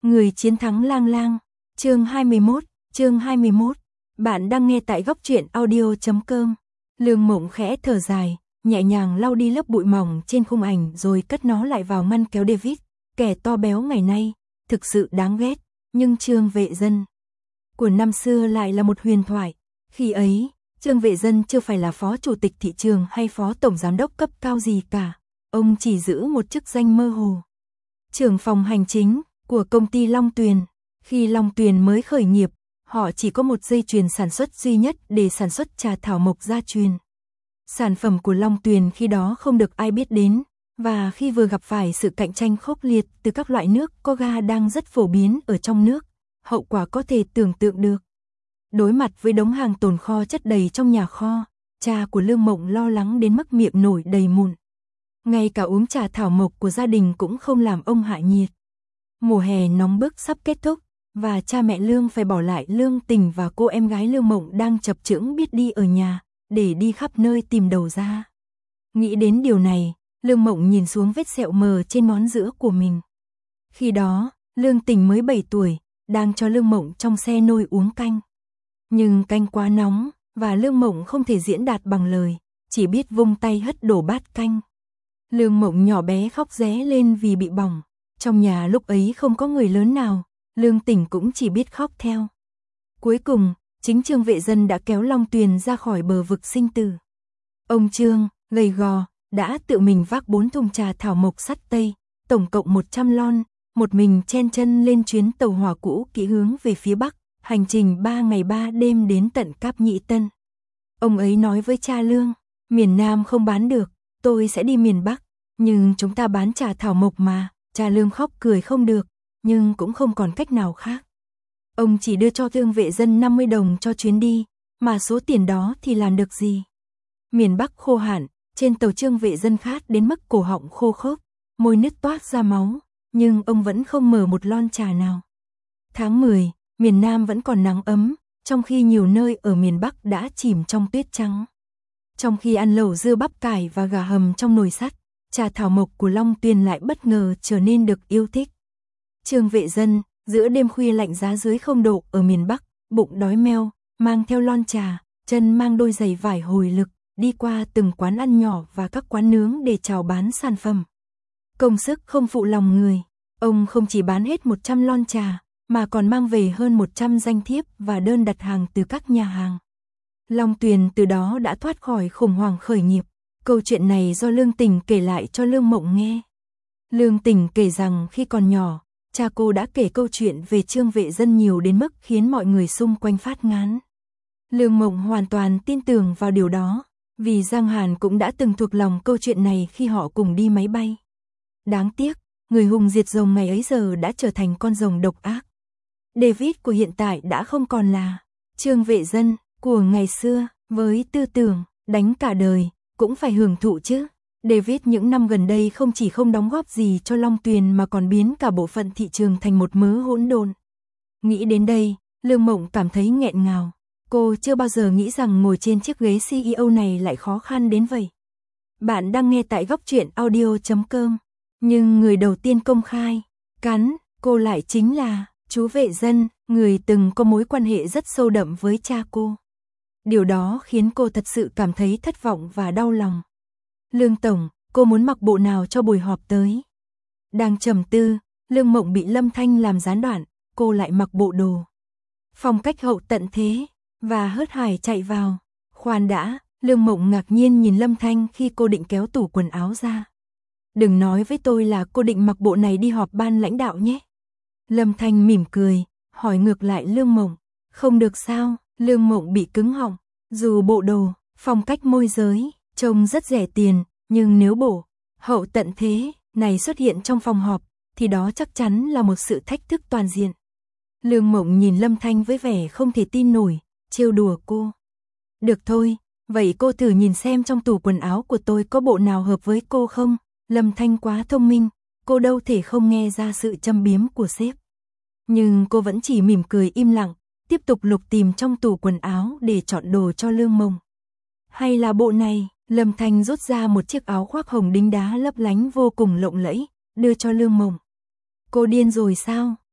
Người chiến thắng lang lang. Chương 21. Bạn đang nghe tại góc truyện audio.com. Lương Mộng khẽ thở dài, nhẹ nhàng lau đi lớp bụi mỏng trên khung ảnh rồi cất nó lại vào ngăn kéo David. Kẻ to béo ngày nay, thực sự đáng ghét, nhưng Trương Vệ Dân của năm xưa lại là một huyền thoại. Khi ấy, Trương Vệ Dân chưa phải là phó chủ tịch thị trường hay phó tổng giám đốc cấp cao gì cả. Ông chỉ giữ một chức danh mơ hồ. Trưởng phòng hành chính của công ty Long Tuyền. Khi Long Tuyền mới khởi nghiệp, họ chỉ có một dây chuyền sản xuất duy nhất để sản xuất trà thảo mộc gia truyền. Sản phẩm của Long Tuyền khi đó không được ai biết đến, và khi vừa gặp phải sự cạnh tranh khốc liệt từ các loại nước có ga đang rất phổ biến ở trong nước, hậu quả có thể tưởng tượng được. Đối mặt với đống hàng tồn kho chất đầy trong nhà kho, cha của Lương Mộng lo lắng đến mức miệng nổi đầy mụn. Ngay cả uống trà thảo mộc của gia đình cũng không làm ông hạ nhiệt. Mùa hè nóng bức sắp kết thúc, và cha mẹ Lương phải bỏ lại Lương Tình và cô em gái Lương Mộng đang chập chững biết đi ở nhà, để đi khắp nơi tìm đầu ra. Nghĩ đến điều này, Lương Mộng nhìn xuống vết sẹo mờ trên ngón giữa của mình. Khi đó, Lương Tình mới 7 tuổi, đang cho Lương Mộng trong xe nôi uống canh. Nhưng canh quá nóng, và Lương Mộng không thể diễn đạt bằng lời, chỉ biết vung tay hất đổ bát canh. Lương Mộng nhỏ bé khóc ré lên vì bị bỏng. Trong nhà lúc ấy không có người lớn nào, Lương Tình cũng chỉ biết khóc theo. Cuối cùng, chính Trương Vệ Dân đã kéo Long Tuyền ra khỏi bờ vực sinh tử. Ông Trương, gầy gò, đã tự mình vác 4 thùng trà thảo mộc sắt tây, tổng cộng 100 lon, một mình chen chân lên chuyến tàu hỏa cũ kỹ hướng về phía Bắc, hành trình 3 ngày 3 đêm đến tận Cáp Nhĩ Tân. Ông ấy nói với cha Lương, miền Nam không bán được, tôi sẽ đi miền Bắc, nhưng chúng ta bán trà thảo mộc mà. Cha Lương khóc cười không được, nhưng cũng không còn cách nào khác. Ông chỉ đưa cho Trương Vệ Dân 50 đồng cho chuyến đi, mà số tiền đó thì làm được gì? Miền Bắc khô hạn, trên tàu Trương Vệ Dân khát đến mức cổ họng khô khốc, môi nứt toát ra máu, nhưng ông vẫn không mở một lon trà nào. Tháng 10, miền Nam vẫn còn nắng ấm, trong khi nhiều nơi ở miền Bắc đã chìm trong tuyết trắng. Trong khi ăn lẩu dưa bắp cải và gà hầm trong nồi sắt, trà thảo mộc của Long Tuyền lại bất ngờ trở nên được yêu thích. Trương Vệ Dân, giữa đêm khuya lạnh giá dưới 0 độ ở miền Bắc, bụng đói meo, mang theo lon trà, chân mang đôi giày vải hồi lực, đi qua từng quán ăn nhỏ và các quán nướng để chào bán sản phẩm. Công sức không phụ lòng người, ông không chỉ bán hết 100 lon trà, mà còn mang về hơn 100 danh thiếp và đơn đặt hàng từ các nhà hàng. Long Tuyền từ đó đã thoát khỏi khủng hoảng khởi nghiệp. Câu chuyện này do Lương Tình kể lại cho Lương Mộng nghe. Lương Tình kể rằng khi còn nhỏ, cha cô đã kể câu chuyện về Trương Vệ Dân nhiều đến mức khiến mọi người xung quanh phát ngán. Lương Mộng hoàn toàn tin tưởng vào điều đó, vì Giang Hàn cũng đã từng thuộc lòng câu chuyện này khi họ cùng đi máy bay. Đáng tiếc, người hùng diệt rồng ngày ấy giờ đã trở thành con rồng độc ác. David của hiện tại đã không còn là Trương Vệ Dân của ngày xưa, với tư tưởng đánh cả đời cũng phải hưởng thụ chứ. David những năm gần đây không chỉ không đóng góp gì cho Long Tuyền mà còn biến cả bộ phận thị trường thành một mớ hỗn độn. Nghĩ đến đây, Lương Mộng cảm thấy nghẹn ngào. Cô chưa bao giờ nghĩ rằng ngồi trên chiếc ghế CEO này lại khó khăn đến vậy. Bạn đang nghe tại góc truyện audio.com. Nhưng người đầu tiên công khai cắn cô lại chính là chú Vệ Dân, người từng có mối quan hệ rất sâu đậm với cha cô. Điều đó khiến cô thật sự cảm thấy thất vọng và đau lòng. Lương Tổng, cô muốn mặc bộ nào cho buổi họp tới? Đang trầm tư, Lương Mộng bị Lâm Thanh làm gián đoạn, cô lại mặc bộ đồ phong cách hậu tận thế, và hớt hải chạy vào. Khoan đã, Lương Mộng ngạc nhiên nhìn Lâm Thanh khi cô định kéo tủ quần áo ra. Đừng nói với tôi là cô định mặc bộ này đi họp ban lãnh đạo nhé. Lâm Thanh mỉm cười, hỏi ngược lại Lương Mộng. Không được sao? Lương Mộng bị cứng họng. Dù bộ đồ, phong cách môi giới, trông rất rẻ tiền, nhưng nếu bộ hậu tận thế này xuất hiện trong phòng họp, thì đó chắc chắn là một sự thách thức toàn diện. Lương Mộng nhìn Lâm Thanh với vẻ không thể tin nổi, trêu đùa cô. Được thôi, vậy cô thử nhìn xem trong tủ quần áo của tôi có bộ nào hợp với cô không? Lâm Thanh quá thông minh, cô đâu thể không nghe ra sự châm biếm của sếp. Nhưng cô vẫn chỉ mỉm cười im lặng, tiếp tục lục tìm trong tủ quần áo để chọn đồ cho Lương Mộng. Hay là bộ này? Lâm Thanh rút ra một chiếc áo khoác hồng đính đá lấp lánh vô cùng lộng lẫy, đưa cho Lương Mộng. Cô điên rồi sao?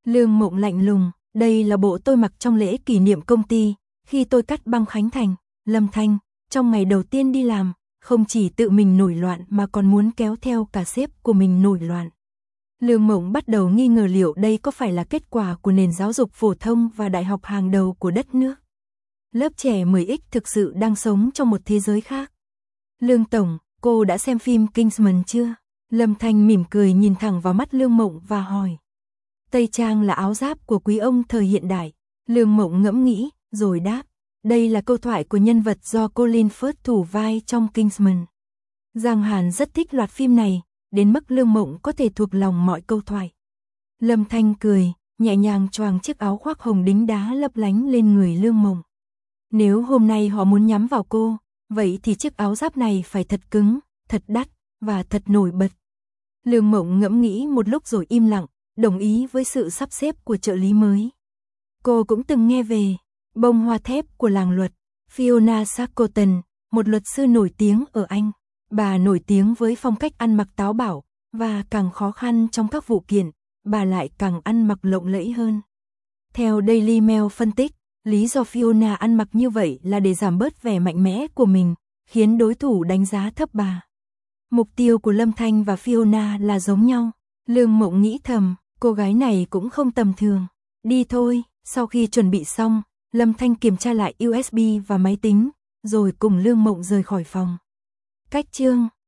Lương Mộng lạnh lùng, đây là bộ tôi mặc trong lễ kỷ niệm công ty, khi tôi cắt băng khánh thành. Lâm Thanh, trong ngày đầu tiên đi làm, không chỉ tự mình nổi loạn mà còn muốn kéo theo cả sếp của mình nổi loạn. Lương Mộng bắt đầu nghi ngờ liệu đây có phải là kết quả của nền giáo dục phổ thông và đại học hàng đầu của đất nước. Lớp trẻ 10X thực sự đang sống trong một thế giới khác. Lương Tổng, cô đã xem phim Kingsman chưa? Lâm Thanh mỉm cười nhìn thẳng vào mắt Lương Mộng và hỏi. Tây trang là áo giáp của quý ông thời hiện đại. Lương Mộng ngẫm nghĩ, rồi đáp. Đây là câu thoại của nhân vật do Colin Firth thủ vai trong Kingsman. Giang Hàn rất thích loạt phim này, đến mức Lương Mộng có thể thuộc lòng mọi câu thoại. Lâm Thanh cười, nhẹ nhàng choàng chiếc áo khoác hồng đính đá lấp lánh lên người Lương Mộng. Nếu hôm nay họ muốn nhắm vào cô, vậy thì chiếc áo giáp này phải thật cứng, thật đắt, và thật nổi bật. Lương Mộng ngẫm nghĩ một lúc rồi im lặng, đồng ý với sự sắp xếp của trợ lý mới. Cô cũng từng nghe về bông hoa thép của làng luật, Fiona Shackleton, một luật sư nổi tiếng ở Anh. Bà nổi tiếng với phong cách ăn mặc táo bạo, và càng khó khăn trong các vụ kiện, bà lại càng ăn mặc lộng lẫy hơn. Theo Daily Mail phân tích, lý do Fiona ăn mặc như vậy là để giảm bớt vẻ mạnh mẽ của mình, khiến đối thủ đánh giá thấp bà. Mục tiêu của Lâm Thanh và Fiona là giống nhau. Lương Mộng nghĩ thầm, cô gái này cũng không tầm thường. Đi thôi, sau khi chuẩn bị xong, Lâm Thanh kiểm tra lại USB và máy tính, rồi cùng Lương Mộng rời khỏi phòng. Cách chương